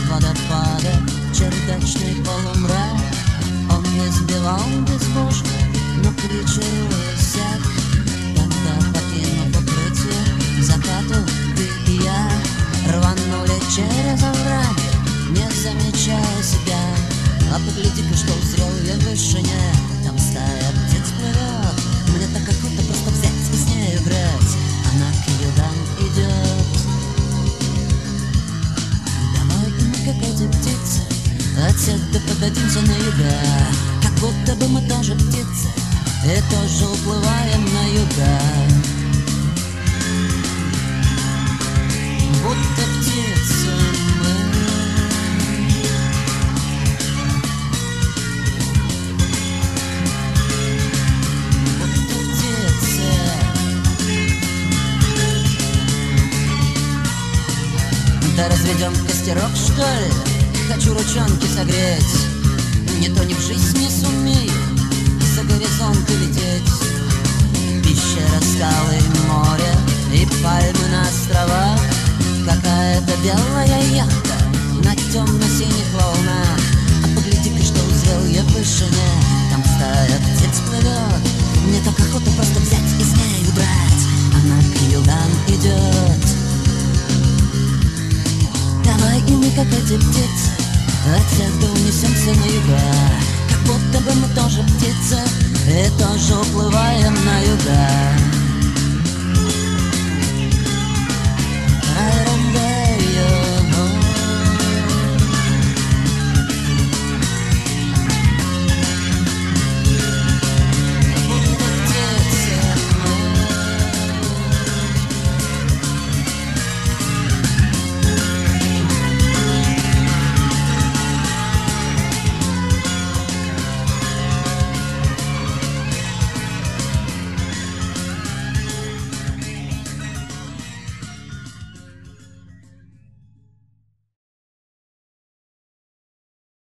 водопада, чердачный полумрак. Он не сбивал безбожно, но к вечеру иссяк. Когда, покинув укрытие, закату ты и я рванули через овраги, не замечая себя. А погляди-ка, что узрел я в вышине, там стая птиц плывет. Мне так охота просто взять и с ней играть. Она к югам идет. Давай мы, как эти птицы, отсюда подадимся на юга. Как будто бы мы тоже птицы и тоже уплываем на юга. Будто птицы мы. Да разведем костерок, что ли? Хочу ручонки согреть. Не то ни в жизнь не сумею за горизонт улететь. Пещера, скалы, море и пальмы на островах. Какая-то белая яхта на темно-синих волнах. А погляди-ка, что узрел я в вышине, там стая птиц плывет. Мне так охота просто взять и с ней убрать. Она к югам идет. Давай и мы, как эти птицы, отсюда унесемся на юга. Как будто бы мы тоже птицы и тоже уплываем на юга.